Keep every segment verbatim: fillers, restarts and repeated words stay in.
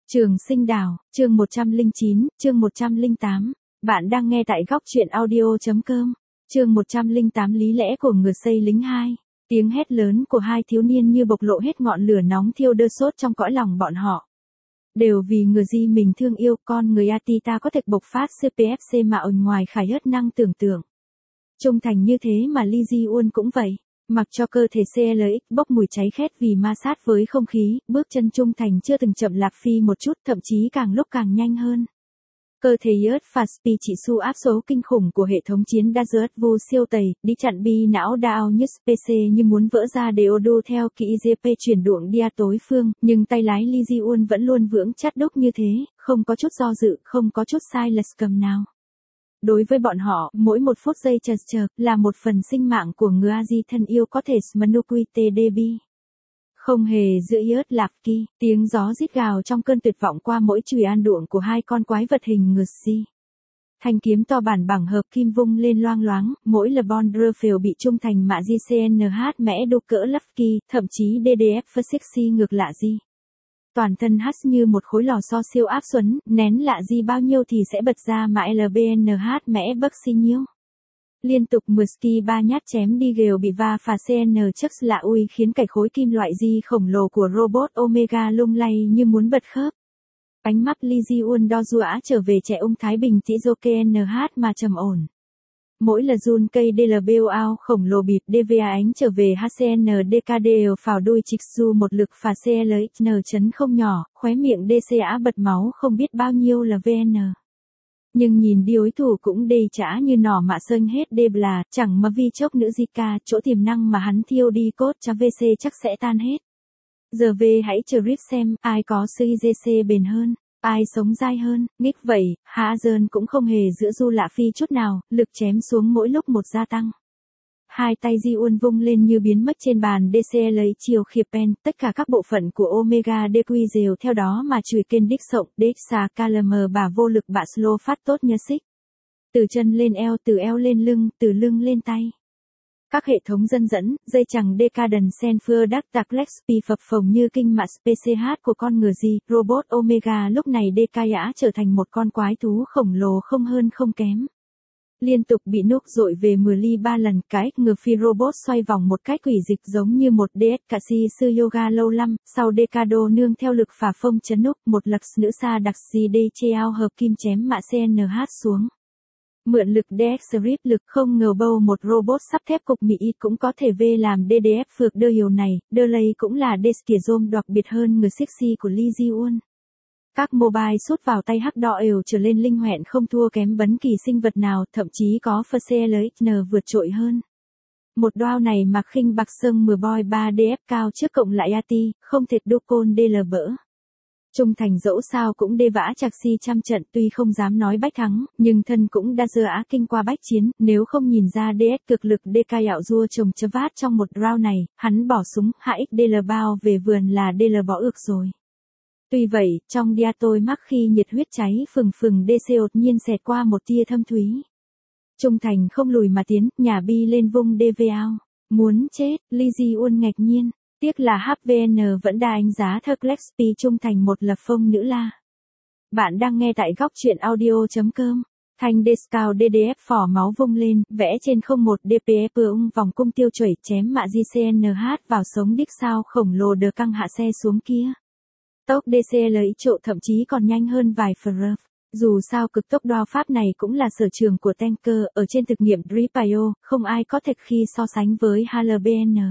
Trường Sinh Đảo, chương một trăm lẻ chín, chương một trăm lẻ tám. Bạn đang nghe tại góc truyện audio chấm com. Chương một trăm lẻ tám lý lẽ của người xây lính hai. Tiếng hét lớn của hai thiếu niên như bộc lộ hết ngọn lửa nóng thiêu đơ sốt trong cõi lòng bọn họ. Đều vì người gì mình thương yêu, con người Atita có thể bộc phát xê pê ép xê mà ở ngoài khải hết năng tưởng tượng. Trung thành như thế mà Lee Ji-won cũng vậy. Mặc cho cơ thể xê lờ ích bốc mùi cháy khét vì ma sát với không khí, bước chân trung thành chưa từng chậm lạp phi một chút, thậm chí càng lúc càng nhanh hơn. Cơ thể Yớt và Spi chỉ số áp số kinh khủng của hệ thống chiến Desert Vu siêu tẩy, đi chặn bi não đao như pê xê như muốn vỡ ra để Odu theo kỹ giê pê chuyển đuộng dia tối phương, nhưng tay lái Lee Ji-won vẫn luôn vững chắc đúc như thế, không có chút do dự, không có chút sai lệch cầm nào. Đối với bọn họ, mỗi một phút giây chật chật là một phần sinh mạng của người Aji thân yêu có thể Smanukuite Debi. Không hề giữa Yớt lạc kỳ, tiếng gió rít gào trong cơn tuyệt vọng qua mỗi chùy an đuộng của hai con quái vật hình người si. Thanh kiếm to bản bằng hợp kim vung lên loang loáng, mỗi là Bondrefell bị trung thành mạ gi xê en hát mẽ đô cỡ Lucky, thậm chí đê đê ép và sexy ngược lạ gì. Toàn thân hắt như một khối lò xo siêu áp xuấn, nén lạ gì bao nhiêu thì sẽ bật ra mà lờ bê en hát mẽ bấc xi nhiêu. Liên tục mười ski ba nhát chém đi gều bị va phà xê en chắc lạ ui khiến cải khối kim loại di khổng lồ của robot Omega lung lay như muốn bật khớp. Ánh mắt Lee Ji-won đo dọa trở về trẻ ung Thái Bình Tizoke en hát mà trầm ổn. Mỗi là run cây đê lờ bê o ao khổng lồ bịp đê vê a ánh trở về hát xê en đê ca đê phào đuôi chích su một lực phà xê lờ ích en chấn không nhỏ, khóe miệng đê xê á bật máu không biết bao nhiêu là vê en. Nhưng nhìn đi đối thủ cũng đầy chã như nỏ mạ sơn hết đê là, chẳng mà vi chốc nữ Zika, chỗ tiềm năng mà hắn thiêu đi cốt cho vê xê chắc sẽ tan hết. Giờ về hãy chờ rip xem, ai có xê giê xê bền hơn. Ai sống dai hơn, nghích vậy, Hạ Dơn cũng không hề giữa du lạ phi chút nào, lực chém xuống mỗi lúc một gia tăng. Hai tay Ji-won vung lên như biến mất trên bàn đê xê lấy chiều khiệp pen, tất cả các bộ phận của Omega đê quy dèo theo đó mà chùi kênh đích sộng, đích xà calm bà vô lực bạ slow phát tốt nhớ xích. Từ chân lên eo, từ eo lên lưng, từ lưng lên tay. Các hệ thống dân dẫn, dây chẳng Decadent Senfur Dark Dark Lexp phập phồng như kinh mạ pê xê hát của con người gì, robot Omega lúc này Decaya trở thành một con quái thú khổng lồ không hơn không kém. Liên tục bị núc dội về mười ly ba lần, cái ngừa phi robot xoay vòng một cách quỷ dịch giống như một đê ét cà si sư yoga lâu lăm, sau Decado nương theo lực phả phông chấn núc, một lật nữ sa đặc si đê chê ao hợp kim chém mạ xê en hát xuống. Mượn lực đê ích Strip lực không ngờ bâu một robot sắp thép cục Mỹ cũng có thể về làm đê đê ép phược đơ hiểu này, đơ lây cũng là Deskierrom đặc biệt hơn người sexy của Lee Ji-won. Các mobile sút vào tay hắc đỏ ều trở lên linh hoẹn không thua kém bấn kỳ sinh vật nào, thậm chí có phơ xê lờ ích en vượt trội hơn. Một đoao này mặc khinh bạc sâng mười boy ba đê ép cao trước cộng lại a tê, không thể đô côn đê lờ bỡ. Trung thành dẫu sao cũng đê vã chạc si trăm trận tuy không dám nói bách thắng, nhưng thân cũng đã dơ á kinh qua bách chiến, nếu không nhìn ra đê ét cực lực đê ca dạo rua trồng chơ vát trong một round này, hắn bỏ súng hạ ích đê lờ bao về vườn là đê lờ bỏ ược rồi. Tuy vậy, trong dia tôi mắc khi nhiệt huyết cháy phừng phừng đê xê đột nhiên xẹt qua một tia thâm thúy. Trung thành không lùi mà tiến, nhà bi lên vung đê vê ao. Muốn chết, Lee Ji-won ngạc nhiên. Tiếc là hát vê en vẫn đa đánh giá Thug Lexp trung thành một lập phong nữ la. Bạn đang nghe tại góc truyện audio chấm com. Thanh Descao đê đê ép phỏ máu vung lên, vẽ trên không một đê pê ép ung vòng cung tiêu chuẩn chém mạ gi xê en hát vào sống đích sao khổng lồ đờ căng hạ xe xuống kia. Tốc đê xê lấy trộ thậm chí còn nhanh hơn vài frf. Dù sao cực tốc đo pháp này cũng là sở trường của tanker, ở trên thực nghiệm Dripio, không ai có thể khi so sánh với hát lờ bê en.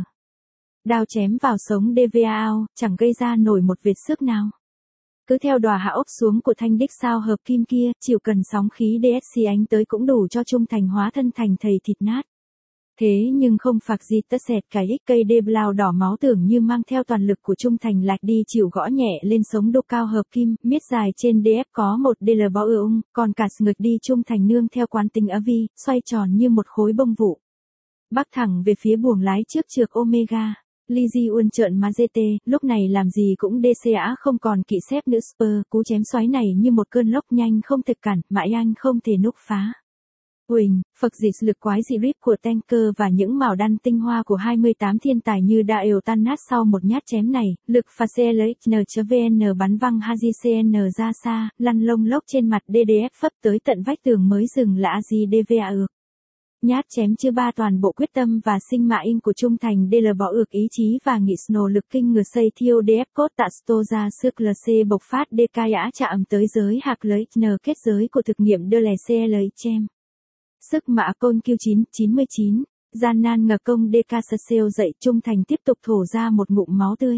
Đao chém vào sống đê vê a ao, chẳng gây ra nổi một vệt xước nào. Cứ theo đòa hạ ốc xuống của thanh đích sao hợp kim kia, chịu cần sóng khí đê ét xê ánh tới cũng đủ cho trung thành hóa thân thành thầy thịt nát. Thế nhưng không phạc gì tất xẹt cái ích cây đê blau đỏ máu tưởng như mang theo toàn lực của trung thành lạc đi chịu gõ nhẹ lên sống đô cao hợp kim, miết dài trên đê ép có một đê lờ bó ung, còn cả ngược đi trung thành nương theo quán tính á vi, xoay tròn như một khối bông vụ. Bắc thẳng về phía buồng lái trước trượt Omega. Lee Ji-won trợn má giê tê, lúc này làm gì cũng đê xê á không còn kỵ xếp nữa spur, cú chém xoáy này như một cơn lốc nhanh không thể cản, mãi anh không thể núc phá. Quỳnh, Phật dịch lực quái dị rip của Tanker và những màu đan tinh hoa của hai mươi tám thiên tài như đã đều tan nát sau một nhát chém này, lực phá xê lờ ích en chấm vn bắn văng Haji xê en ra xa, lăn lông lốc trên mặt đê đê ép phấp tới tận vách tường mới dừng là a giê đê vê a ược. Nhát chém chưa ba toàn bộ quyết tâm và sinh mạng in của trung thành đê lờ bỏ ược ý chí và nghị nổ lực kinh ngừa xây thiêu đê ép cốt tạ sto ra sức lờ xê bộc phát đê ca ả chạm tới giới hạc lấy n kết giới của thực nghiệm đơ lè xê lấy chem. Sức mã côn Q chín chín mươi chín, gian nan ngờ công đê ca sơ xêu dậy trung thành tiếp tục thổ ra một ngụm máu tươi.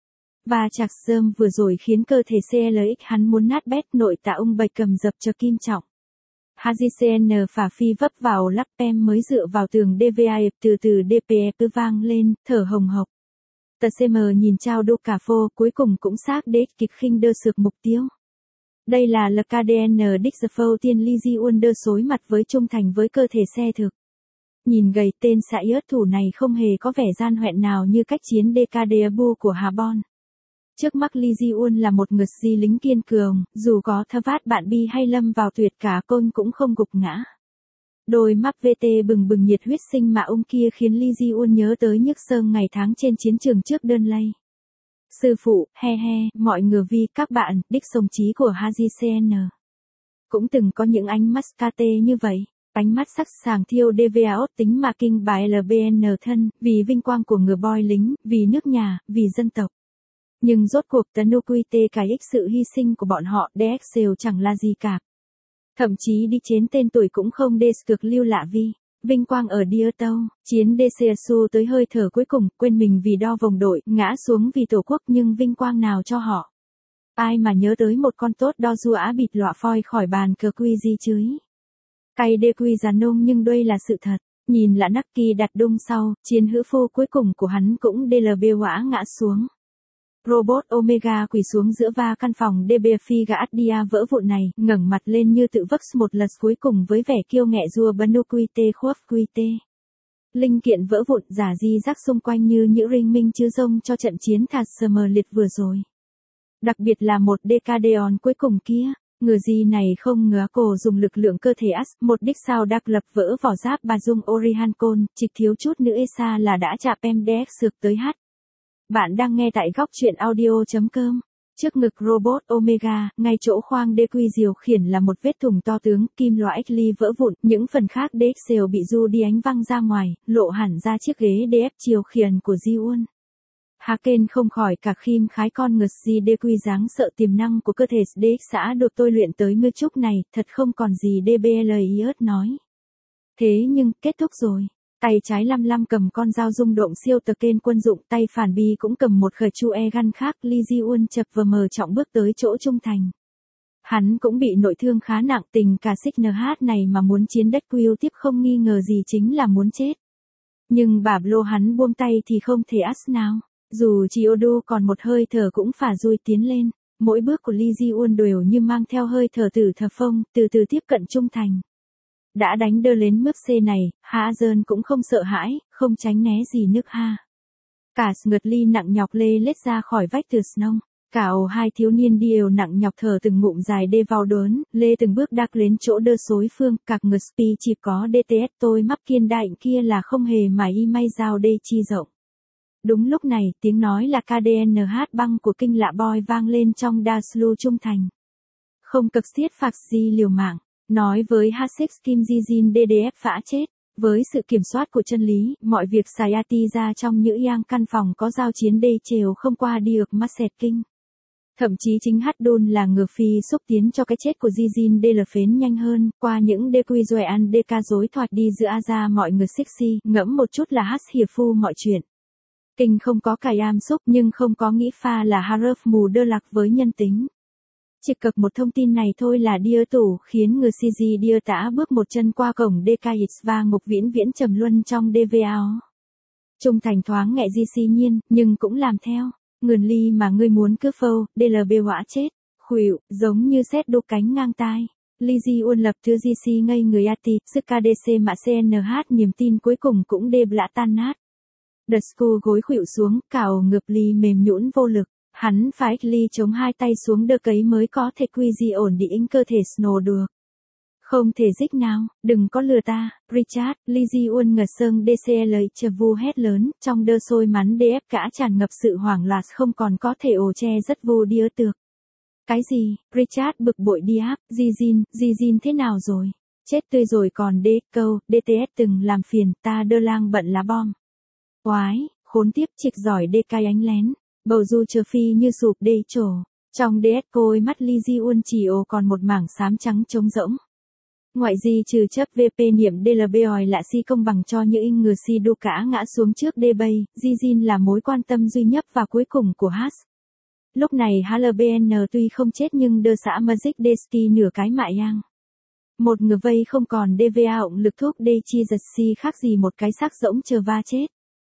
Và chạc sơm vừa rồi khiến cơ thể xê lờ ích hắn muốn nát bét nội tạ ông bạch cầm dập cho kim trọng. Haji xê en phả phi vấp vào lắc pem mới dựa vào tường đê vê a từ từ đê pê ép vang lên, thở hồng hộc. Tờ xê em nhìn trao đô cà phô cuối cùng cũng xác đế kịch khinh đơ sược mục tiêu. Đây là lờ ca đê en đích the phâu tiên Lee Ji-un đơ xối mặt với trung thành với cơ thể xe thực. Nhìn gầy tên xã yớt thủ này không hề có vẻ gian hoẹn nào như cách chiến đê ca đê bu của Hà Bon. Trước mắt Lee Ji-un là một người di lính kiên cường, dù có thơ vát bạn bi hay lâm vào tuyệt cả côn cũng không gục ngã. Đôi mắt vê tê bừng bừng nhiệt huyết sinh mà ông kia khiến Lee Ji-un nhớ tới nhức sơm ngày tháng trên chiến trường trước đơn lây. Sư phụ, he he, mọi người vì các bạn, đích sông trí của Haji xê en. Cũng từng có những ánh mắt kate như vậy, ánh mắt sắc sàng thiêu đê vê a ốt tính mà kinh bài lờ bê en thân, vì vinh quang của người boy lính, vì nước nhà, vì dân tộc. Nhưng rốt cuộc tấn nô quy tê cái ích sự hy sinh của bọn họ đê ích đều chẳng là gì cả. Thậm chí đi chiến tên tuổi cũng không đê cực lưu lạ vì. Vinh quang ở Địa Tâu, chiến đê xê su tới hơi thở cuối cùng, quên mình vì đo vòng đội, ngã xuống vì tổ quốc nhưng vinh quang nào cho họ. Ai mà nhớ tới một con tốt đo du á bịt lọa phoi khỏi bàn cờ quy di chưới. Cay đê quy già nông nhưng đây là sự thật, nhìn là nắc kỳ đặt đung sau, chiến hữu phu cuối cùng của hắn cũng đê lờ bê quả ngã xuống. Robot Omega quỳ xuống giữa va căn phòng đê bê phi gã Adia vỡ vụn này, ngẩng mặt lên như tự vấp một lần cuối cùng với vẻ kiêu ngẹ rua banu quy tê khuất quy tê. Linh kiện vỡ vụn giả di rắc xung quanh như những rinh minh chứa rông cho trận chiến thạt sờ mờ liệt vừa rồi. Đặc biệt là một Decadeon cuối cùng kia, ngừa gì này không ngứa cổ dùng lực lượng cơ thể as, một đích sao đặc lập vỡ vỏ giáp bà dung Orihan Côn, chỉ thiếu chút nữa Esa là đã chạm em đét sược tới hát. Bạn đang nghe tại góc truyện audio chấm com. Trước ngực robot Omega, ngay chỗ khoang đê quy diều khiển là một vết thủng to tướng, kim loại ly vỡ vụn, những phần khác đê ích xèo bị du đi ánh văng ra ngoài, lộ hẳn ra chiếc ghế đê ép chiều khiển của Ji-un. Haken không khỏi cả khim khái con ngực gì đê quy dáng sợ tiềm năng của cơ thể đê ích xã được tôi luyện tới mưa chúc này, thật không còn gì đê bê lời iớt nói. Thế nhưng, kết thúc rồi. Tay trái lăm lăm cầm con dao rung động siêu tờ kên quân dụng, tay phản bi cũng cầm một khởi chu e găn khác, Lee Ji-un chập vờ mờ trọng bước tới chỗ trung thành. Hắn cũng bị nội thương khá nặng, tình cả xích en hát này mà muốn chiến đất Quill tiếp không nghi ngờ gì chính là muốn chết. Nhưng bà Blo hắn buông tay thì không thể ắt nào, dù Chiodo còn một hơi thở cũng phả dui tiến lên, mỗi bước của Lee Ji-un đều như mang theo hơi thở tử thờ phong, từ từ tiếp cận trung thành. Đã đánh đơ lên mức C này, Hạ Dơn cũng không sợ hãi, không tránh né gì nước ha. Cả ngượt ly nặng nhọc lê lết ra khỏi vách từ snow. Cả ồ hai thiếu niên đều nặng nhọc thở từng ngụm dài đê vào đớn, lê từng bước đắc đến chỗ đơ xối phương, cạc ngực spi chỉ có đê tê ét tôi mắc kiên đại kia là không hề mà y may dao đê chi rộng. Đúng lúc này, tiếng nói là ca đê en hát băng của kinh lạ boy vang lên trong Daslu trung thành. Không cực xiết phạt gì liều mạng. Nói với Hasek Kim Jijin đê đê ép phã chết, với sự kiểm soát của chân lý, mọi việc xài ati ra trong những yang căn phòng có giao chiến đê trều không qua đi ược mắt xẹt kinh. Thậm chí chính Haddon là ngừa phi xúc tiến cho cái chết của Jijin đê lờ phến nhanh hơn, qua những đê quy doài ăn đê ca dối thoạt đi giữa Aza mọi người sexy, ngẫm một chút là hát hiệp phu mọi chuyện. Kinh không có cài am xúc nhưng không có nghĩ pha là Haruf mù đơ lạc với nhân tính. Chỉ cực một thông tin này thôi là Địa tủ khiến người xê giê Địa tả bước một chân qua cổng đê ca ích và ngục viễn viễn trầm luân trong đê vê a. Trung thành thoáng nghẹ di xi nhiên, nhưng cũng làm theo. Ngườn ly mà ngươi muốn cứ phâu, đê lờ bê họa chết, khuỵu, giống như xét đục cánh ngang tai. Lee Ji-un lập thứ giê xê ngây người ati, sức ca đê xê mà xê en hát niềm tin cuối cùng cũng đê lã tan nát. The School gối khuỵu xuống, cào ngược ly mềm nhũn vô lực. Hắn phải ly chống hai tay xuống đơ cấy mới có thể quy di ổn định cơ thể Snow được. Không thể dích nào, đừng có lừa ta, Richard, Lee Ji-won ngờ sơn đê xê lờ chờ vu hét lớn, trong đơ sôi mắn đê ép cả tràn ngập sự hoảng loạn không còn có thể ổ che rất vô đĩa tược. Cái gì, Richard bực bội đi áp, Ji-jin, Ji-jin thế nào rồi? Chết tươi rồi còn đê, câu, đê tê ét từng làm phiền, ta đơ lang bận lá bom. Oái, khốn tiếp trịch giỏi đê cay ánh lén, bầu du chờ phi như sụp đê trổ. Trong đê ét côi mắt Lee Ji-won chỉ ồ còn một mảng xám trắng trống rỗng. Ngoại gì trừ chấp vê pê niệm đê lờ bê ỏi lạ si công bằng cho những người si đô cả ngã xuống trước đê bay, Ji-jin là mối quan tâm duy nhất và cuối cùng của hát. Lúc này hát lờ bê en tuy không chết nhưng đơ xã Magic Desky nửa cái mại yang. Một người vây không còn đê vê a ổng lực thuốc đê chi giật si khác gì một cái xác rỗng chờ va chết.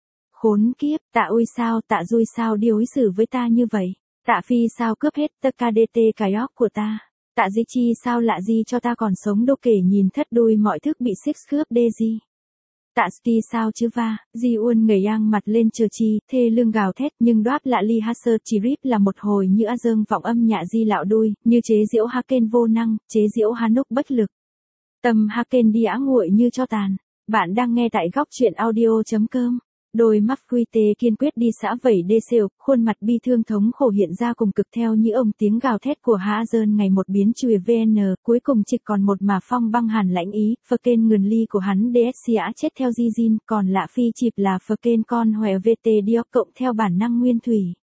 Khốn kiếp, tạ ui sao tạ dui sao đi đối xử với ta như vậy, tạ phi sao cướp hết tất cả đê tê cái óc của ta. Tạ di chi sao lạ gì cho ta còn sống đâu kể nhìn thất đuôi mọi thức bị xích cướp đê gì. Tạ ski sao chứ va, Ji-won ngẩng yang mặt lên chờ chi, thê lương gào thét nhưng đoát lạ ly ha sơ chỉ rip là một hồi như a dâng vọng âm nhạ di lạo đuôi, như chế diễu ha kên vô năng, chế diễu ha núc bất lực. Tâm ha kên đi ã nguội như cho tàn. Bạn đang nghe tại góc truyện audio.com. Đôi mắt quy tê kiên quyết đi xã vẩy đê xêu, khuôn mặt bi thương thống khổ hiện ra cùng cực theo như ông tiếng gào thét của Hạ Dơn ngày một biến chùi vê en, cuối cùng chỉ còn một mà phong băng hàn lãnh ý, phơ kên ngườn ly của hắn đê ét xê á chết theo Ji-jin, còn lạ phi chịp là phơ kên con hòe vê tê đióc cộng theo bản năng nguyên thủy.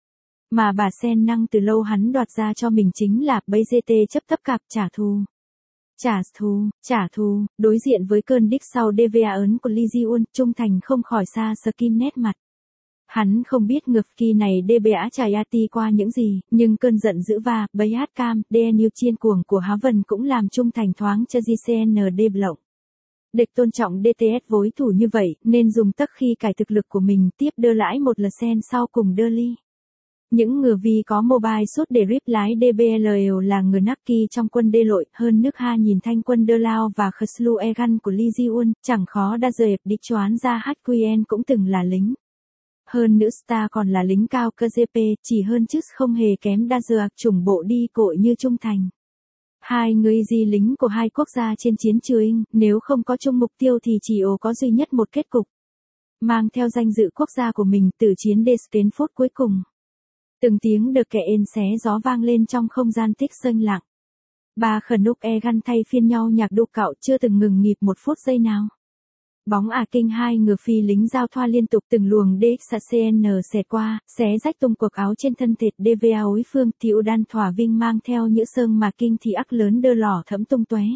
Mà bà sen năng từ lâu hắn đoạt ra cho mình chính là bấy giê tê chấp tấp cặp trả thù. Trả thù, trả thù, đối diện với cơn đích sau đê vê a ấn của Lee Ji-won, Trung Thành không khỏi xa skim nét mặt. Hắn không biết ngược kỳ này đê bê á trải a ti qua những gì, nhưng cơn giận dữ và bấy hát cam, đê en u chiên cuồng của Há Vân cũng làm Trung Thành thoáng cho giê xê en đê lộng. Địch tôn trọng đê tê ét với thủ như vậy, nên dùng tất khi cải thực lực của mình tiếp đơ lãi một lờ sen sau cùng đơ ly. Những người vì có mobile suốt để rip lái đê bê lờ là người Naki trong quân đê lội, hơn nước ha nhìn thanh quân đơ lao và khslu egan của Lee Ji-won, chẳng khó đa dẹp đi choán ra hát quy en cũng từng là lính. Hơn nữ star còn là lính cao cơ giê pê, chỉ hơn chứ không hề kém đa dược chủng bộ đi cội như Trung Thành. Hai người gì lính của hai quốc gia trên chiến trường, nếu không có chung mục tiêu thì chỉ ồ có duy nhất một kết cục. Mang theo danh dự quốc gia của mình từ chiến đê đến phút cuối cùng. Từng tiếng đờ kẻ ên xé gió vang lên trong không gian tích xanh lặng. Ba khẩn núc e găn thay phiên nhau nhạc đục cạo chưa từng ngừng nghịp một phút giây nào. Bóng ả kinh hai người phi lính giao thoa liên tục từng luồng đê ích xê en xẹt qua, xé rách tung cuộc áo trên thân thịt đê vê a ối phương tiểu đan thỏa vinh mang theo những sơn mà kinh thì ắc lớn đơ lỏ thẫm tung tóe.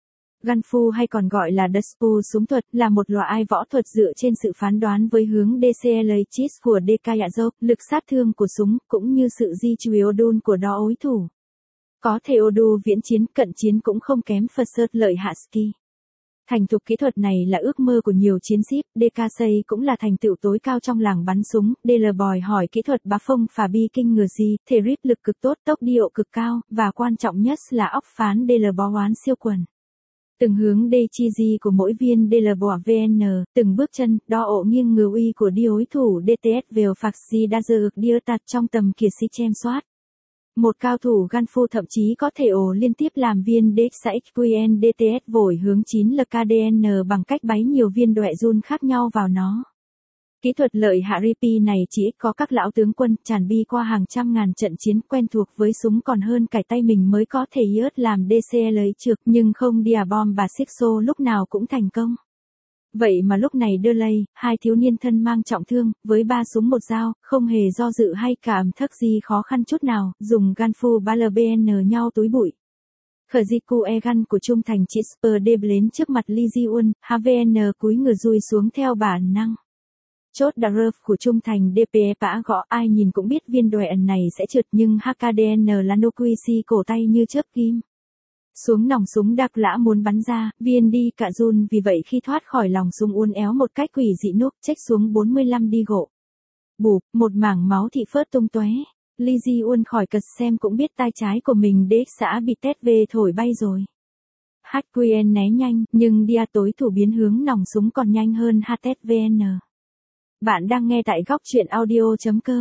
Gunfu hay còn gọi là Duspu súng thuật là một loại võ thuật dựa trên sự phán đoán với hướng đê xê lờ chít của Dekayazov, lực sát thương của súng cũng như sự di chuyển đôn của đó ối thủ. Có thể Odu viễn chiến cận chiến cũng không kém Phật lợi hạ ski. Thành thục kỹ thuật này là ước mơ của nhiều chiến sĩ, đê ca xây cũng là thành tựu tối cao trong làng bắn súng, đê lờ bòi hỏi kỹ thuật bá phong phà bi kinh ngừa gì, thể rip lực cực tốt, tốc độ cực cao, và quan trọng nhất là óc phán đê lờ bó oán siêu quần. Từng hướng đê chi di của mỗi viên đê lờ bỏ vê en, từng bước chân, đo ổ nghiêng ngừa uy của đi đối thủ đê tê ét vèo phạc di đa dơ ực đi tạt trong tầm kiệt sĩ chem soát. Một cao thủ Gunfu thậm chí có thể ổ liên tiếp làm viên đê ích ích quy en đê tê ét vội hướng chín lờ ca đê en bằng cách báy nhiều viên đọe run khác nhau vào nó. Kỹ thuật lợi hạ ripi này chỉ có các lão tướng quân tràn bi qua hàng trăm ngàn trận chiến quen thuộc với súng còn hơn cải tay mình mới có thể yớt làm đê xê lấy trượt nhưng không dia bom và xích xô lúc nào cũng thành công. Vậy mà lúc này đơ lây, hai thiếu niên thân mang trọng thương, với ba súng một dao, không hề do dự hay cảm thắc gì khó khăn chút nào, dùng Gunfu ba lờ bê en nhau túi bụi. Khởi Egan của Trung Thành Chisper đê lên trước mặt Lee Ji-won, hát vê en cúi người rùi xuống theo bản năng. Chốt đà rơ của Trung Thành đê pê bã gõ ai nhìn cũng biết viên đòe ẩn này sẽ trượt nhưng hát ca đê en là nô quy si cổ tay như chớp kim. Xuống nòng súng đặc lã muốn bắn ra, viên đi cả run vì vậy khi thoát khỏi lòng súng uốn éo một cách quỷ dị núp trách xuống bốn mươi lăm đi gộ. Bụp, một mảng máu thị phớt tung tóe. Lee Ji-won khỏi cật xem cũng biết tay trái của mình đế xã bị tét về thổi bay rồi. hát quy en né nhanh, nhưng dia tối thủ biến hướng nòng súng còn nhanh hơn hát tét vê en. Bạn đang nghe tại góc truyện audio.com.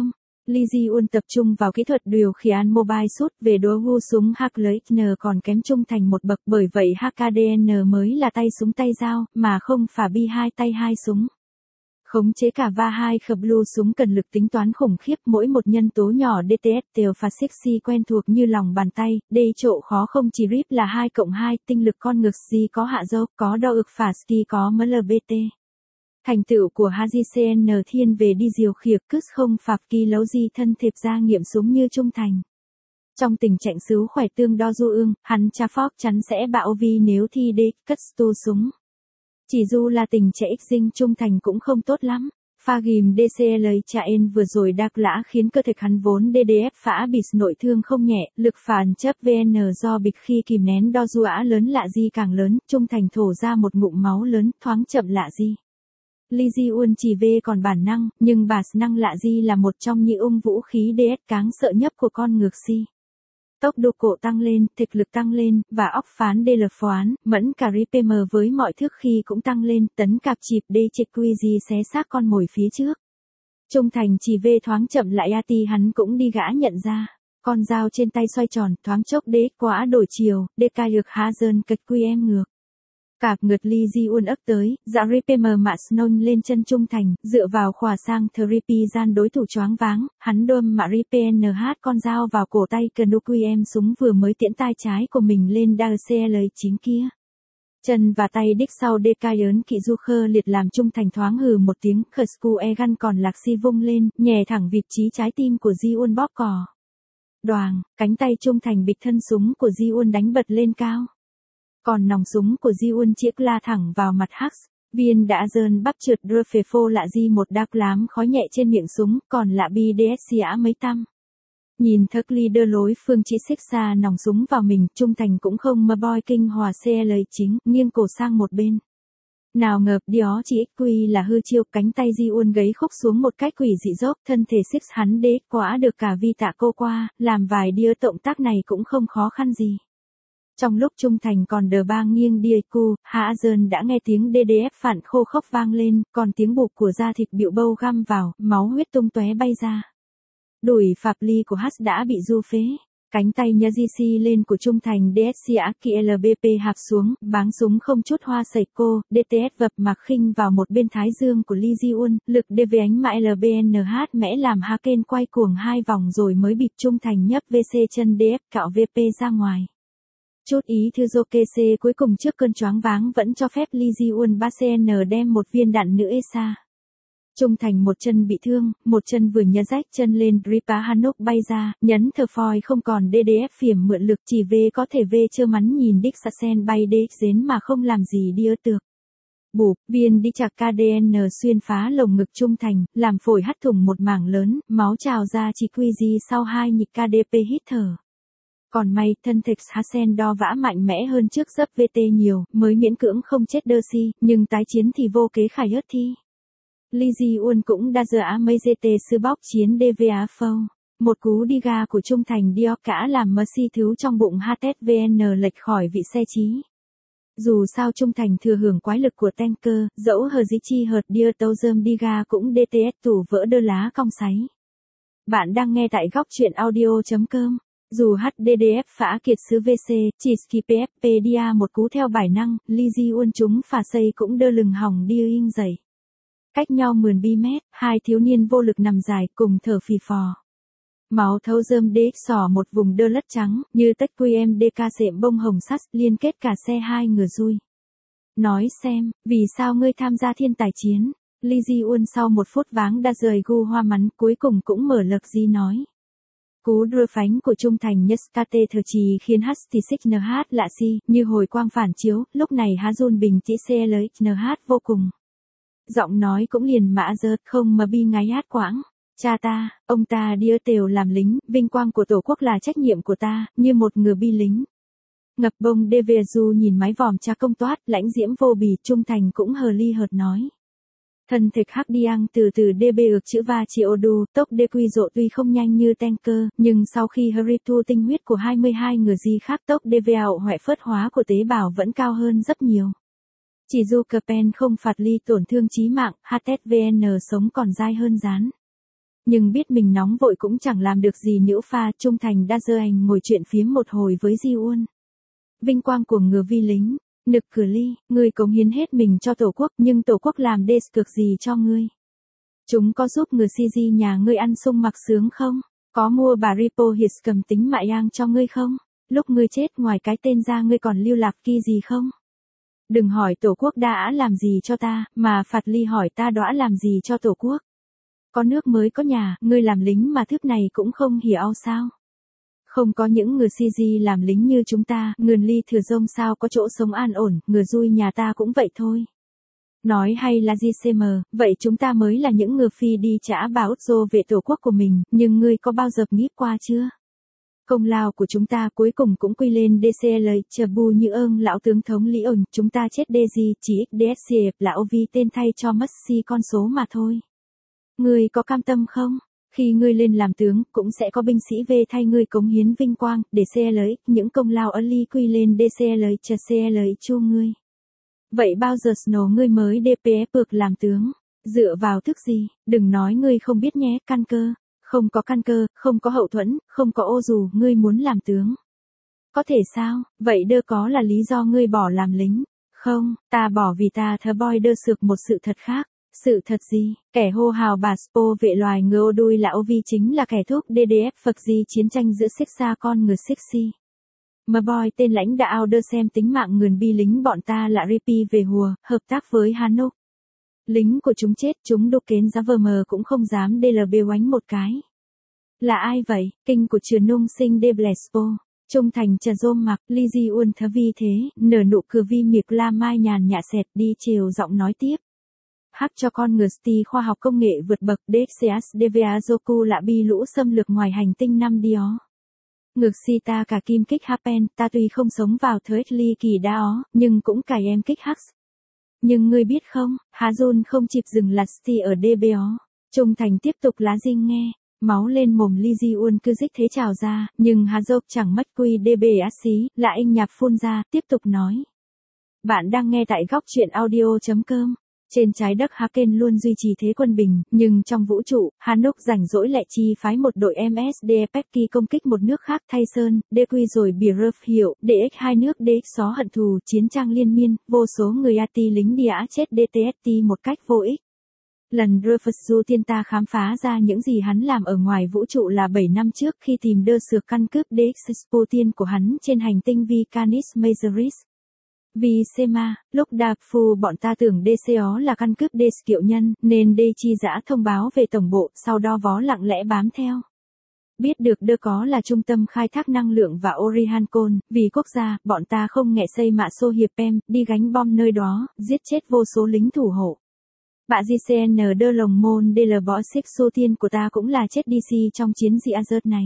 Lee Ji-un tập trung vào kỹ thuật điều khiển mobile suit, về đối gu súng H L X N còn kém trung thành một bậc, bởi vậy H K D N mới là tay súng tay dao, mà không phải bi hai tay hai súng. Khống chế cả va hai khập blue súng cần lực tính toán khủng khiếp, mỗi một nhân tố nhỏ D T S Tều và Sixi quen thuộc như lòng bàn tay, đây chỗ khó không chỉ rip là hai cộng hai, tinh lực con ngược G có hạ dấu, có đo ực phả ski có M L B T. Thành tựu của Haji C N thiên về đi diều khỉa cướp không phạp kỳ lấu di thân thiệp ra nghiệm súng như trung thành. Trong tình trạng xứ khỏe tương đo du ương, hắn cha phóc chắn sẽ bạo vi nếu thi đê cất tu súng. Chỉ dù là tình trẻ ích dinh trung thành cũng không tốt lắm. Pha ghim D C L cha en vừa rồi đạc lã khiến cơ thể hắn vốn D D F phá bị nội thương không nhẹ, lực phản chấp V N do bịch khi kìm nén đo du ả lớn lạ di càng lớn, trung thành thổ ra một ngụm máu lớn, thoáng chậm lạ di. Lee Ji-un chỉ về còn bản năng, nhưng bà năng lạ di là một trong những ung vũ khí D S cáng sợ nhất của con ngược si. Tốc độ cổ tăng lên, thực lực tăng lên, và óc phán D L phán, mẫn cả R P M với mọi thước khi cũng tăng lên, tấn cạp chịp D chệch quy gì xé xác con mồi phía trước. Trung thành chỉ về thoáng chậm lại A T hắn cũng đi gã nhận ra. Con dao trên tay xoay tròn, thoáng chốc D quá đổi chiều, D ca được há dơn cật quy em ngược. Cạp ngược Lee Ji-un ấp tới, dạ R P M mạ nôn lên chân trung thành, dựa vào khỏa sang Thripi gian đối thủ choáng váng, hắn đôm mạ R P N H con dao vào cổ tay cần quy em súng vừa mới tiễn tay trái của mình lên đa C L chín kia. Chân và tay đích sau D K ớn kỵ du khơ liệt làm trung thành thoáng hừ một tiếng, khờ sku e găn còn lạc si vung lên, nhè thẳng vị trí trái tim của Ji-un bóp cò. Đoàng, cánh tay trung thành bịch thân súng của Ji-un đánh bật lên cao. Còn nòng súng của Ji-un chiếc la thẳng vào mặt Hux, viên đã dơn bắp trượt đưa phê phô lạ di một đác lám khói nhẹ trên miệng súng, còn lạ bi D S ả mấy tăm. Nhìn thất ly đưa lối phương chỉ xích xa nòng súng vào mình, trung thành cũng không mơ boy kinh hòa C L chính, nghiêng cổ sang một bên. Nào ngợp đó chỉ ích quy là hư chiêu, cánh tay Ji-un gấy khúc xuống một cách quỷ dị dốc, thân thể xích hắn đế quá được cả vi tạ cô qua, làm vài đĩa động tác này cũng không khó khăn gì. Trong lúc trung thành còn đờ bang nghiêng đi cu, Hạ Dơn đã nghe tiếng D D F phản khô khốc vang lên, còn tiếng bụp của da thịt bịu bâu găm vào, máu huyết tung tóe bay ra. Đùi phạp ly của Hux đã bị du phế. Cánh tay nhà G C lên của trung thành D S ả kỳ L B P hạp xuống, báng súng không chút hoa sẩy cô, D T S vập mặc khinh vào một bên thái dương của Lee Ji-un, lực D V ánh mại L B N H mẽ làm Haken quay cuồng hai vòng rồi mới bịp trung thành nhấp V C chân D F cạo V P ra ngoài. Chút ý thư Jokese cuối cùng trước cơn choáng váng vẫn cho phép Lee Ji-un ba C N đem một viên đạn nữa e xa. Trung thành một chân bị thương, một chân vừa nhớ rách chân lên Dripa Hanok bay ra, nhấn thờ phoi không còn D D F phiểm mượn lực chỉ V có thể V chơ mắn nhìn đích sạ sen bay đế dến mà không làm gì đi ơ tược. Bụp, viên đi chạc K D N xuyên phá lồng ngực trung thành, làm phổi hắt thủng một mảng lớn, máu trào ra chỉ quy gì sau hai nhịp K D P hít thở. Còn may, thân thịt Hasen đo vã mạnh mẽ hơn trước dấp V T nhiều, mới miễn cưỡng không chết đơ si, nhưng tái chiến thì vô kế khải ớt thi. Lee Ji-un cũng đã giờ á mấy G T sư bóc chiến D V A phâu. Một cú đi ga của trung thành Diok cả làm Mercy thứ trong bụng H T V N lệch khỏi vị xe chí. Dù sao trung thành thừa hưởng quái lực của tanker, dẫu hờ dĩ chi hợt đia tâu dơm đi ga cũng D T S tủ vỡ đơ lá cong sáy. Bạn đang nghe tại góc truyện audio chấm com. Dù H D D F phá kiệt sứ V C, chỉ skip F P dia một cú theo bài năng, Lee Ji-un chúng phà xây cũng đơ lừng hỏng đi in dày. Cách nhau mười bi mét, hai thiếu niên vô lực nằm dài cùng thở phì phò. Máu thấu rơm đế sỏ một vùng đơ lất trắng, như tất quy em đê ca xệm bông hồng sắt liên kết cả xe hai ngửa rui. Nói xem, vì sao ngươi tham gia thiên tài chiến? Lee Ji-un sau một phút váng đã rời gu hoa mắn cuối cùng cũng mở lật gì nói. Cú đưa phánh của trung thành nhất K T thờ trì khiến Husty xích N H lạ si, như hồi quang phản chiếu, lúc này Hazun bình chỉ C L N H vô cùng. Giọng nói cũng liền mã dợt không mà bi ngáy hát quãng. Cha ta, ông ta đi ở tều làm lính, vinh quang của tổ quốc là trách nhiệm của ta, như một người bi lính. Ngập bông D V Du nhìn mái vòm cha công toát, lãnh diễm vô bì, trung thành cũng hờ ly hợt nói. Thân thịch hắc điang từ từ D B ược chữ va chi ô đu, tốc D quy rộ tuy không nhanh như tanker, nhưng sau khi hurry thu tinh huyết của hai mươi hai người di khác tốc D V ảo hoại phớt hóa của tế bào vẫn cao hơn rất nhiều. Chỉ dù Capen không phạt ly tổn thương chí mạng, H S V N sống còn dai hơn rán. Nhưng biết mình nóng vội cũng chẳng làm được gì nữa pha, Trung Thành đã dơ anh ngồi chuyện phiếm một hồi với Di Uôn. Vinh quang của ngừa vi lính, nực cửa ly, ngươi cống hiến hết mình cho tổ quốc, nhưng tổ quốc làm đê cực gì cho ngươi? Chúng có giúp ngừa si di nhà ngươi ăn sung mặc sướng không? Có mua bà Ripo His cầm tính mại yang cho ngươi không? Lúc ngươi chết ngoài cái tên ra ngươi còn lưu lạc ki gì không? Đừng hỏi tổ quốc đã làm gì cho ta, mà phạt ly hỏi ta đã làm gì cho tổ quốc. Có nước mới có nhà, ngươi làm lính mà thức này cũng không hiểu sao? Không có những người si di làm lính như chúng ta, ngườn ly thừa rông sao có chỗ sống an ổn, ngừa dui nhà ta cũng vậy thôi. Nói hay là gì cm, vậy chúng ta mới là những người phi đi trả báo dô về tổ quốc của mình, nhưng ngươi có bao giờ nghĩ qua chưa? Công lao của chúng ta cuối cùng cũng quy lên đê xê lờ, chờ bù như ơn lão tướng thống Lý ẩn, chúng ta chết đê gì, chỉ xê đê là ô vi tên thay cho mất si con số mà thôi. Ngươi có cam tâm không? Khi ngươi lên làm tướng, cũng sẽ có binh sĩ về thay ngươi cống hiến vinh quang, để xê lờ, những công lao ân ly quy lên đê xê lờ, chờ xê lờ chu ngươi. Vậy bao giờ Snow ngươi mới đê pê ép được làm tướng? Dựa vào thức gì? Đừng nói ngươi không biết nhé, căn cơ. Không có căn cơ, không có hậu thuẫn, không có ô dù, ngươi muốn làm tướng. Có thể sao? Vậy đơ có là lý do ngươi bỏ làm lính? Không, ta bỏ vì ta thờ boy đơ sược một sự thật khác. Sự thật gì? Kẻ hô hào bà Spo vệ loài ngơ ô đuôi là ô vi chính là kẻ thuốc đê đê ép phật di chiến tranh giữa xích xa con người xích si. Mà boy tên lãnh đạo đơ xem tính mạng ngườn bi lính bọn ta là Ripi về hùa, hợp tác với Hanok. Lính của chúng chết, chúng đục kến giá vờ mờ cũng không dám đê lờ bê oánh một cái. Là ai vậy? Kinh của trường nung sinh đê blespo. Trung thành trà rôm mặc, ly di uôn thơ vi thế, nở nụ cười vi miệt la mai nhàn nhạ xẹt đi chiều giọng nói tiếp. Hắc cho con người sti khoa học công nghệ vượt bậc đê xê ét đê vê a Zoku lạ bi lũ xâm lược ngoài hành tinh năm Dio. Ngược si ta cả kim kích Hapen, ta tuy không sống vào thời ly kỳ đa ó, nhưng cũng cài em kích Hux. Nhưng ngươi biết không, Hazun không chịp dừng lạt sti ở đê bê ó. Trung thành tiếp tục lá dinh nghe, máu lên mồm ly di uôn cứ dích thế trào ra, nhưng Hazok chẳng mất quy đê bê á xí, lại anh nhạp phun ra, tiếp tục nói. Bạn đang nghe tại góc truyện audio.com. Trên trái đất Haken luôn duy trì thế quân bình, nhưng trong vũ trụ, Hanok rảnh rỗi lại chi phái một đội em ét đê Pecky công kích một nước khác thay sơn, đê quy rồi bìa rớp hiệu, đê ích hai nước đê ích xó hận thù, chiến trang liên miên, vô số người a tê lính Đĩa chết đê tê ét tê một cách vô ích. Lần Rufus tiên ta khám phá ra những gì hắn làm ở ngoài vũ trụ là bảy năm trước khi tìm đơ sược căn cước đê ích tiên của hắn trên hành tinh Vicanis Majoris. Vì Sema, lúc Đạc Phu bọn ta tưởng đê xê ó là căn cước đê kiệu nhân, nên đê chi giã thông báo về tổng bộ, sau đó vó lặng lẽ bám theo. Biết được đơ có là trung tâm khai thác năng lượng và Orihancon, vì quốc gia, bọn ta không ngại xây mạ xô hiệp em, đi gánh bom nơi đó, giết chết vô số lính thủ hộ. Bạ giê xê en đơ lồng môn đê lờ bó xích xô tiên của ta cũng là chết đê xê trong chiến dị Azert này.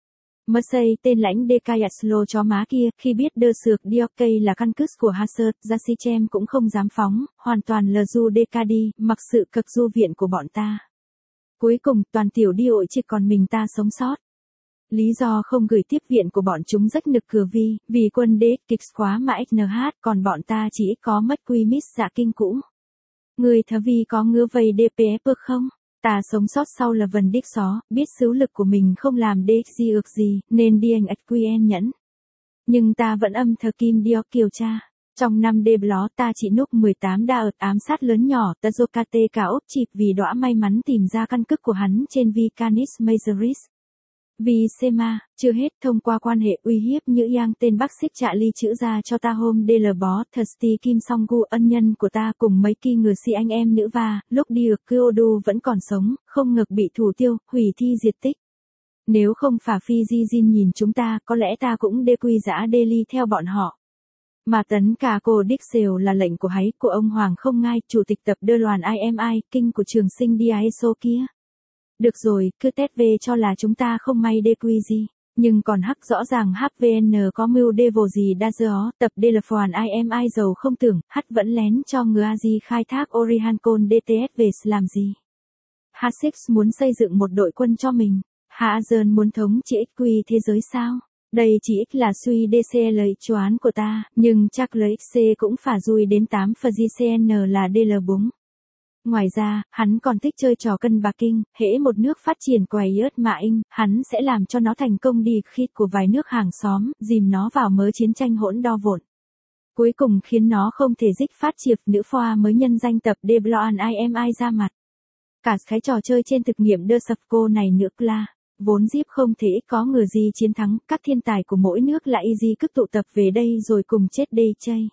Mơ xây tên lãnh đê ca Yaslo chó má kia, khi biết đơ sược Diokay là căn cứ của Hazard, Jasichem cũng không dám phóng, hoàn toàn lờ du đê ca đi, mặc sự cực du viện của bọn ta. Cuối cùng, toàn tiểu đi ội chỉ còn mình ta sống sót. Lý do không gửi tiếp viện của bọn chúng rất nực cửa vi, vì quân đế kịch khóa mà ích en hát, còn bọn ta chỉ có mất quy mít dạ kinh cũ. Người thờ vi có ngứa vây đê pê ép được không? Ta sống sót sau là vần đích xó, biết sứ lực của mình không làm đê gì ược gì, nên đi anh ạch quy en nhẫn. Nhưng ta vẫn âm thờ kim đió kiều cha. Trong năm đêm ló ta chỉ núp mười tám đa ợt ám sát lớn nhỏ, ta dô ca tê cả ốp chịp vì đõa may mắn tìm ra căn cước của hắn trên Vicanis Majoris. Vì Sema, chưa hết thông qua quan hệ uy hiếp như yang tên bác xích trạ ly chữ ra cho ta hôm đê lờ bó, Thirsty Kim Song Gu ân nhân của ta cùng mấy kỳ người si anh em nữ và, lúc đi ược Kyodo vẫn còn sống, không ngực bị thủ tiêu, hủy thi diệt tích. Nếu không phả phi di jin nhìn chúng ta, có lẽ ta cũng đê quy giã đê ly theo bọn họ. Mà tấn cả cô đích xều là lệnh của háy của ông Hoàng không ngai, chủ tịch tập đơ loàn i em i, kinh của trường sinh đê i ét o kia. Được rồi, cứ tét về cho là chúng ta không may đê quy gì. Nhưng còn hắc rõ ràng hát vê en có mưu đê vồ gì đa dơ tập đê lờ phhoàn i em i giàu không tưởng, hắt vẫn lén cho người a di khai thác Orihancon đê tê ét về làm gì. hát sáu muốn xây dựng một đội quân cho mình. Hạ Dơn muốn thống trị ích quy thế giới sao? Đây chỉ ích là suy đê xê lời choán của ta, nhưng chắc lấy xê cũng phả dùi đến tám phờ giê xê en là đê lờ bốn. Ngoài ra, hắn còn thích chơi trò cân bà kinh, hễ một nước phát triển quầy ớt mạ in, hắn sẽ làm cho nó thành công đi khít của vài nước hàng xóm, dìm nó vào mớ chiến tranh hỗn đo vội. Cuối cùng khiến nó không thể dích phát triệp nữ phoa mới nhân danh tập De Bloan I M I ra mặt. Cả cái trò chơi trên thực nghiệm đơ sập cô này nữa là, vốn Jeep không thể có ngờ gì chiến thắng, các thiên tài của mỗi nước lại easy cứ tụ tập về đây rồi cùng chết đây chay.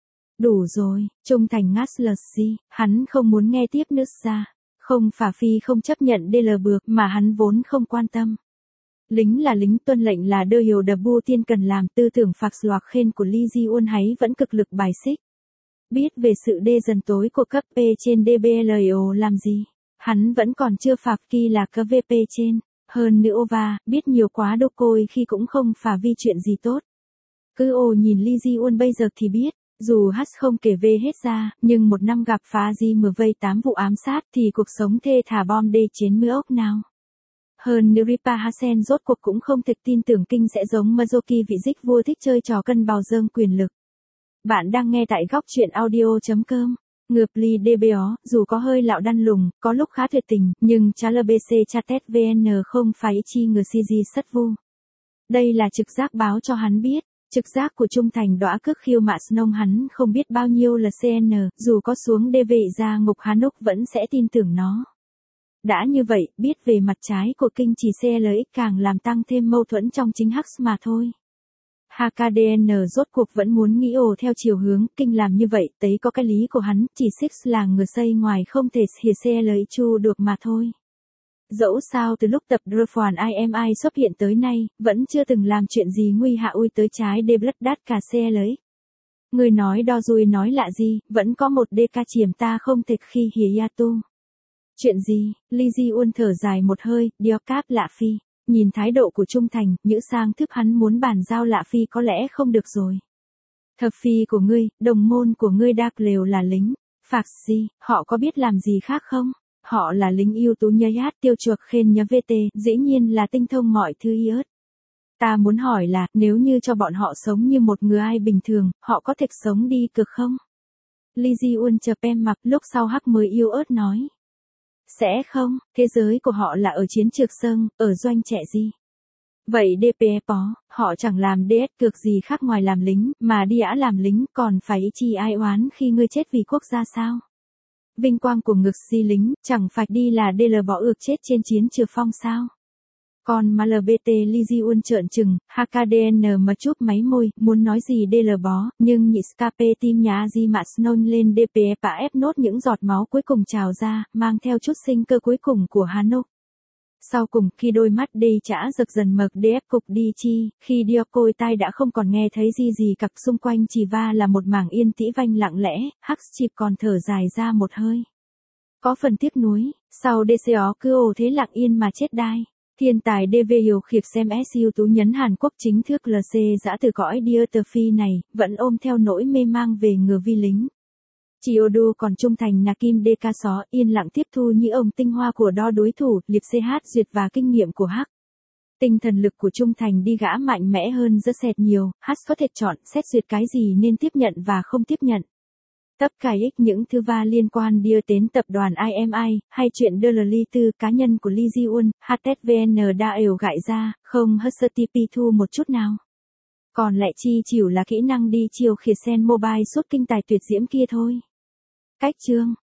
Đủ rồi, trung thành Ngaslersi, hắn không muốn nghe tiếp nữa ra. Không phả phi không chấp nhận đê lờ bược mà hắn vốn không quan tâm. Lính là lính, tuân lệnh là đơ hiểu đập bu tiên cần làm, tư tưởng phạc loạc khen của Lee Ji Won hay vẫn cực lực bài xích. Biết về sự đê dần tối của cấp P trên đê bê lờ o làm gì, hắn vẫn còn chưa phạc kỳ là cấp vê pê trên, hơn nữa Ova, biết nhiều quá đô côi khi cũng không phả vi chuyện gì tốt. Cứ ồ nhìn Lee Ji Won bây giờ thì biết. Dù Hutch không kể về hết ra, nhưng một năm gặp phá di mờ vây tám vụ ám sát thì cuộc sống thê thả bom đê trên mưa ốc nào. Hơn nữa Ripa Hasen rốt cuộc cũng không thực tin tưởng kinh sẽ giống Mazoki vị dích vua thích chơi trò cân bào dâng quyền lực. Bạn đang nghe tại góc truyện audio.com. Ngược ly đê bê ó, dù có hơi lạo đăn lùng, có lúc khá tuyệt tình, nhưng chá lờ bê xê chatet vê en không phải chi ngờ si di sất vu. Đây là trực giác báo cho hắn biết. Trực giác của trung thành đõa cước khiêu mạ nông hắn không biết bao nhiêu là xê en, dù có xuống đê vị ra ngục Hanok vẫn sẽ tin tưởng nó. Đã như vậy, biết về mặt trái của kinh chỉ xê lờ ích càng làm tăng thêm mâu thuẫn trong chính Hux mà thôi. hát ca đê en rốt cuộc vẫn muốn nghĩ ồ theo chiều hướng, kinh làm như vậy, thấy có cái lý của hắn, chỉ Six là người xây ngoài không thể hìa xê lờ chu được mà thôi. Dẫu sao từ lúc tập Drefwan I M I xuất hiện tới nay, vẫn chưa từng làm chuyện gì nguy hạ ui tới trái đê blood đát cả xe lấy. Người nói đo dùi nói lạ gì, vẫn có một đê ca chiềm ta không thể khi hìa yatu. Chuyện gì, Lee Ji Won thở dài một hơi, điò cáp lạ phi. Nhìn thái độ của trung thành, những sang thức hắn muốn bàn giao lạ phi có lẽ không được rồi. Thập phi của ngươi, đồng môn của ngươi đạc lều là lính, phạc gì, họ có biết làm gì khác không? Họ là lính ưu tú nhây hát tiêu chuộc khen nhớ vê tê, dĩ nhiên là tinh thông mọi thứ iớt. Ta muốn hỏi là, nếu như cho bọn họ sống như một người ai bình thường, họ có thực sống đi cực không? Lee Ji Won chợp em mặc lúc sau hắc mới yêu ớt nói. Sẽ không, thế giới của họ là ở chiến trường sơn, ở doanh trẻ gì? Vậy đê pê ép ó, họ chẳng làm đê ét cực gì khác ngoài làm lính, mà đi ả làm lính còn phải chi ai oán khi ngươi chết vì quốc gia sao? Vinh quang của ngực si lính, chẳng phải đi là đê lờ bỏ ược chết trên chiến trường phong sao? Còn mà lờ bê tê Lee Ji Won trợn trừng, hát ca đê en mà chút máy môi, muốn nói gì đê lờ bó, nhưng nhị scape tim nhà Di Mạ Snon lên đê pê ép ép nốt những giọt máu cuối cùng trào ra, mang theo chút sinh cơ cuối cùng của Hanok. Sau cùng, khi đôi mắt đê chả rực dần mực đê ép cục đi chi, khi Diokoi tai đã không còn nghe thấy gì gì cặc xung quanh chỉ va là một mảng yên tĩ vanh lặng lẽ, Hux chịp còn thở dài ra một hơi. Có phần tiếc nuối, sau đê xê ó cứ ồ thế lặng yên mà chết đai. Thiên tài đê vê hiểu khiệp xem ét ưu tú nhấn Hàn Quốc chính thức lờ xê dã từ cõi Dieter Phi này, vẫn ôm theo nỗi mê mang về ngừa vi lính. Chiodo còn trung thành là Kim đê ca xó, yên lặng tiếp thu như ông tinh hoa của đo đối thủ, liệp xê hát duyệt và kinh nghiệm của Hắc. Tinh thần lực của trung thành đi gã mạnh mẽ hơn rất sệt nhiều, Hắc có thể chọn xét duyệt cái gì nên tiếp nhận và không tiếp nhận. Tất cả ích những thứ va liên quan đưa đến tập đoàn I M I, hay chuyện đơ lờ ly tư cá nhân của Lee Ji Won, hát tê vê en đã ều gại ra, không hất sơ ti pi thu một chút nào. Còn lại chi chịu là kỹ năng đi chiều khỉa sen mobile suốt kinh tài tuyệt diễm kia thôi. Cách chương